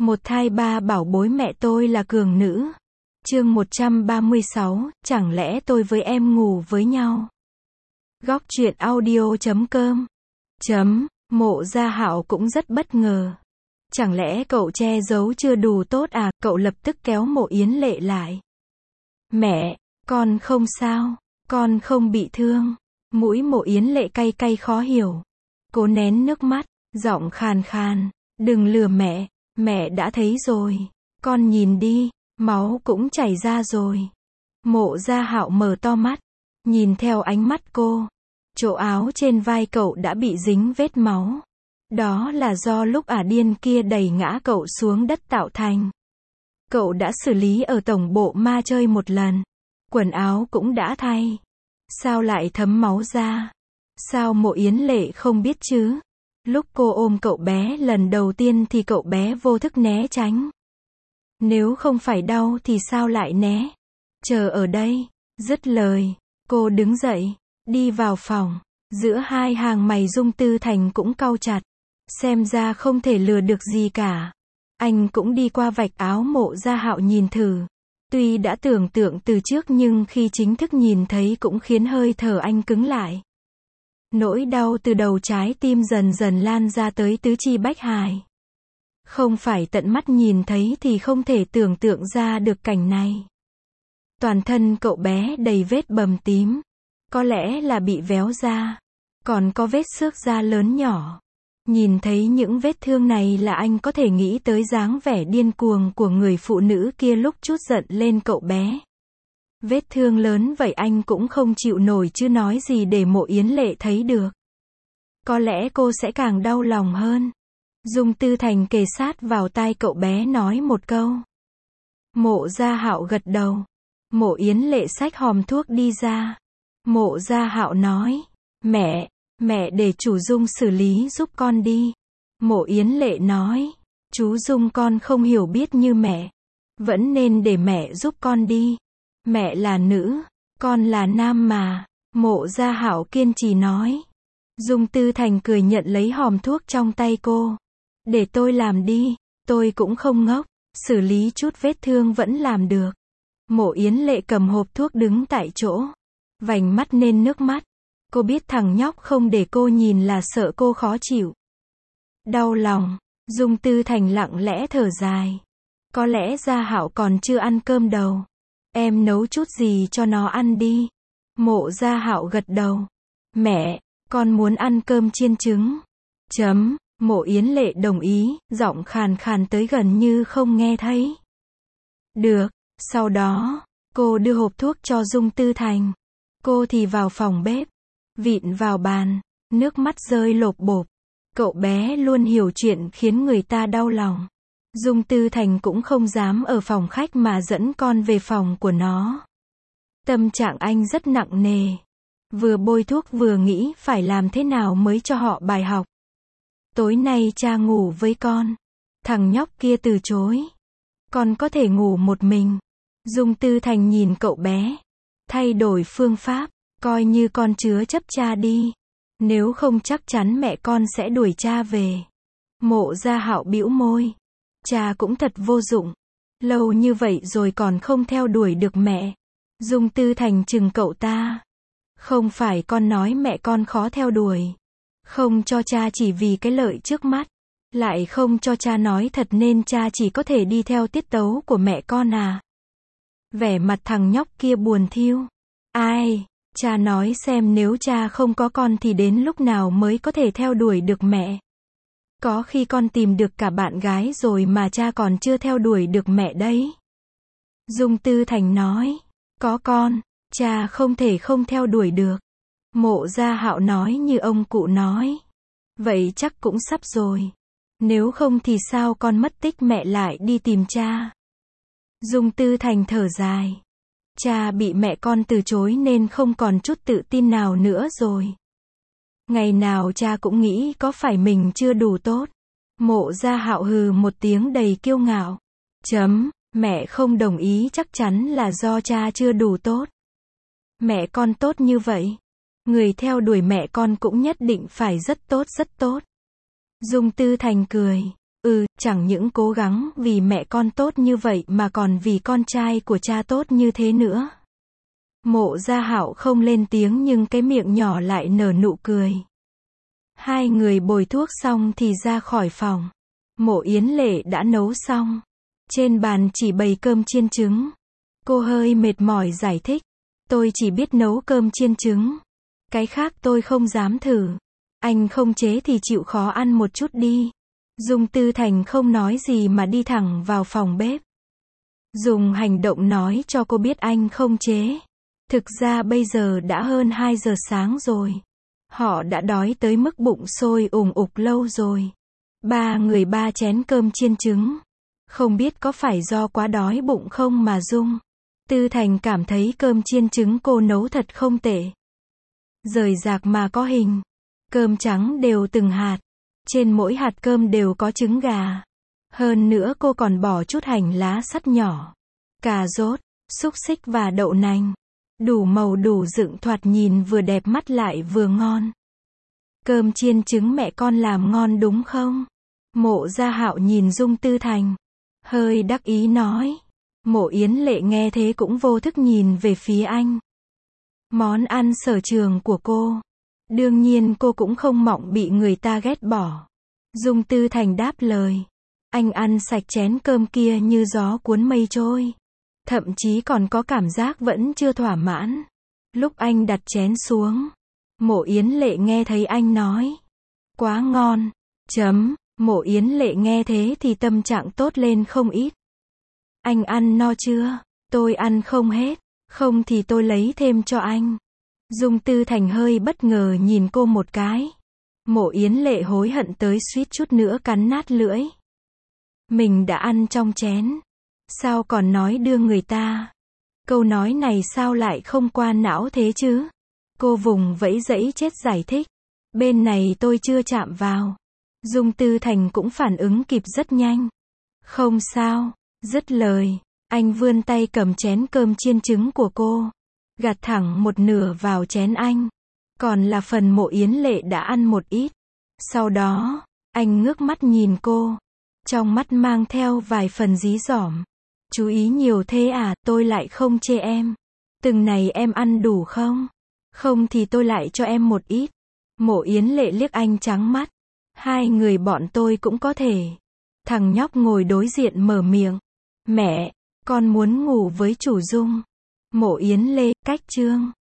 Một thai ba bảo bối mẹ tôi là cường nữ. Chương 136, chẳng lẽ tôi với em ngủ với nhau? Góc truyện audio.com. Mộ Gia Hạo cũng rất bất ngờ. Chẳng lẽ cậu che giấu chưa đủ tốt à? Cậu lập tức kéo Mộ Yến Lệ lại. Mẹ, con không sao, con không bị thương. Mũi Mộ Yến Lệ cay cay khó hiểu. Cố nén nước mắt, giọng khàn khàn. Đừng lừa mẹ, mẹ đã thấy rồi. Con nhìn đi, máu cũng chảy ra rồi. Mộ Gia Hạo mở to mắt, nhìn theo ánh mắt cô. Chỗ áo trên vai cậu đã bị dính vết máu. Đó là do lúc ả điên kia đẩy ngã cậu xuống đất tạo thành. Cậu đã xử lý ở tổng bộ ma chơi một lần. Quần áo cũng đã thay. Sao lại thấm máu ra? Sao Mộ Yến Lệ không biết chứ? Lúc cô ôm cậu bé lần đầu tiên thì cậu bé vô thức né tránh. Nếu không phải đau thì sao lại né? Chờ ở đây. Dứt lời, cô đứng dậy, đi vào phòng. Giữa hai hàng mày Dung Tư Thành cũng cau chặt. Xem ra không thể lừa được gì cả. Anh cũng đi qua vạch áo Mộ Gia Hạo nhìn thử. Tuy đã tưởng tượng từ trước nhưng khi chính thức nhìn thấy cũng khiến hơi thở anh cứng lại. Nỗi đau từ đầu trái tim dần dần lan ra tới tứ chi bách hải. Không phải tận mắt nhìn thấy thì không thể tưởng tượng ra được cảnh này. Toàn thân cậu bé đầy vết bầm tím. Có lẽ là bị véo da. Còn có vết xước da lớn nhỏ. Nhìn thấy những vết thương này là anh có thể nghĩ tới dáng vẻ điên cuồng của người phụ nữ kia lúc trút giận lên cậu bé. Vết thương lớn vậy anh cũng không chịu nổi chứ nói gì để Mộ Yến Lệ thấy được. Có lẽ cô sẽ càng đau lòng hơn. Dung Tư Thành kề sát vào tai cậu bé nói một câu. Mộ Gia Hạo gật đầu. Mộ Yến Lệ xách hòm thuốc đi ra. Mộ Gia Hạo nói. Mẹ để chủ Dung xử lý giúp con đi. Mộ Yến Lệ nói. Chú Dung con không hiểu biết như mẹ. Vẫn nên để mẹ giúp con đi. Mẹ là nữ, con là nam mà. Mộ Gia Hạo kiên trì nói. Dung Tư Thành cười nhận lấy hòm thuốc trong tay cô. Để tôi làm đi, tôi cũng không ngốc, xử lý chút vết thương vẫn làm được. Mộ Yến Lệ cầm hộp thuốc đứng tại chỗ. Vành mắt nên nước mắt. Cô biết thằng nhóc không để cô nhìn là sợ cô khó chịu. Đau lòng, Dung Tư Thành lặng lẽ thở dài. Có lẽ Gia Hạo còn chưa ăn cơm đâu. Em nấu chút gì cho nó ăn đi. Mộ Gia Hạo gật đầu. Mẹ, con muốn ăn cơm chiên trứng. Mộ Yến Lệ đồng ý, giọng khàn khàn tới gần như không nghe thấy. Được, sau đó, cô đưa hộp thuốc cho Dung Tư Thành. Cô thì vào phòng bếp, vịn vào bàn, nước mắt rơi lộp bộp. Cậu bé luôn hiểu chuyện khiến người ta đau lòng. Dung Tư Thành cũng không dám ở phòng khách mà dẫn con về phòng của nó. Tâm trạng anh rất nặng nề. Vừa bôi thuốc vừa nghĩ phải làm thế nào mới cho họ bài học. Tối nay cha ngủ với con. Thằng nhóc kia từ chối. Con có thể ngủ một mình. Dung Tư Thành nhìn cậu bé. Thay đổi phương pháp, coi như con chứa chấp cha đi. Nếu không chắc chắn mẹ con sẽ đuổi cha về. Mộ Gia Hạo bĩu môi. Cha cũng thật vô dụng. Lâu như vậy rồi còn không theo đuổi được mẹ. Dung Tư Thành chừng cậu ta. Không phải con nói mẹ con khó theo đuổi. Không cho cha chỉ vì cái lợi trước mắt. Lại không cho cha nói thật nên cha chỉ có thể đi theo tiết tấu của mẹ con à. Vẻ mặt thằng nhóc kia buồn thiu. Ai, cha nói xem nếu cha không có con thì đến lúc nào mới có thể theo đuổi được mẹ. Có khi con tìm được cả bạn gái rồi mà cha còn chưa theo đuổi được mẹ đấy. Dung Tư Thành nói. Có con, cha không thể không theo đuổi được. Mộ Gia Hạo nói như ông cụ nói. Vậy chắc cũng sắp rồi. Nếu không thì sao con mất tích mẹ lại đi tìm cha. Dung Tư Thành thở dài. Cha bị mẹ con từ chối nên không còn chút tự tin nào nữa rồi. Ngày nào cha cũng nghĩ có phải mình chưa đủ tốt. Mộ Gia Hạo hừ một tiếng đầy kiêu ngạo. Mẹ không đồng ý chắc chắn là do cha chưa đủ tốt. Mẹ con tốt như vậy. Người theo đuổi mẹ con cũng nhất định phải rất tốt rất tốt. Dung Tư Thành cười. Chẳng những cố gắng vì mẹ con tốt như vậy mà còn vì con trai của cha tốt như thế nữa. Mộ Gia Hạo không lên tiếng nhưng cái miệng nhỏ lại nở nụ cười. Hai người bồi thuốc xong thì ra khỏi phòng. Mộ Yến Lệ đã nấu xong. Trên bàn chỉ bày cơm chiên trứng. Cô hơi mệt mỏi giải thích. Tôi chỉ biết nấu cơm chiên trứng. Cái khác tôi không dám thử. Anh không chế thì chịu khó ăn một chút đi. Dung Tư Thành không nói gì mà đi thẳng vào phòng bếp. Dùng hành động nói cho cô biết anh không chế. Thực ra bây giờ đã hơn 2 giờ sáng rồi. Họ đã đói tới mức bụng sôi ủng ục lâu rồi. Ba người 3 chén cơm chiên trứng. Không biết có phải do quá đói bụng không mà Dung Tư Thành cảm thấy cơm chiên trứng cô nấu thật không tệ. Rời rạc mà có hình. Cơm trắng đều từng hạt. Trên mỗi hạt cơm đều có trứng gà. Hơn nữa cô còn bỏ chút hành lá sắt nhỏ, cà rốt, xúc xích và đậu nành. Đủ màu đủ dựng, thoạt nhìn vừa đẹp mắt lại vừa ngon. Cơm chiên trứng mẹ con làm ngon đúng không? Mộ Gia Hạo nhìn Dung Tư Thành, hơi đắc ý nói. Mộ Yến Lệ nghe thế cũng vô thức nhìn về phía anh. Món ăn sở trường của cô. Đương nhiên cô cũng không mong bị người ta ghét bỏ. Dung Tư Thành đáp lời. Anh ăn sạch chén cơm kia như gió cuốn mây trôi. Thậm chí còn có cảm giác vẫn chưa thỏa mãn. Lúc anh đặt chén xuống, Mộ Yến Lệ nghe thấy anh nói. Quá ngon. Mộ Yến Lệ nghe thế thì tâm trạng tốt lên không ít. Anh ăn no chưa? Tôi ăn không hết. Không thì tôi lấy thêm cho anh. Dung Tư Thành hơi bất ngờ nhìn cô một cái. Mộ Yến Lệ hối hận tới suýt chút nữa cắn nát lưỡi. Mình đã ăn trong chén. Sao còn nói đưa người ta? Câu nói này sao lại không qua não thế chứ? Cô vùng vẫy giãy chết giải thích. Bên này tôi chưa chạm vào. Dung Tư Thành cũng phản ứng kịp rất nhanh. Không sao. Dứt lời, anh vươn tay cầm chén cơm chiên trứng của cô. Gạt thẳng một nửa vào chén anh. Còn là phần Mộ Yến Lệ đã ăn một ít. Sau đó, anh ngước mắt nhìn cô. Trong mắt mang theo vài phần dí dỏm. Chú ý nhiều thế à, tôi lại không chê em. Từng này em ăn đủ không? Không thì tôi lại cho em một ít. Mộ Yến Lệ liếc anh trắng mắt. Hai người bọn tôi cũng có thể. Thằng nhóc ngồi đối diện mở miệng. Mẹ, con muốn ngủ với chủ Dung. Mộ Yến Lệ, cách chương.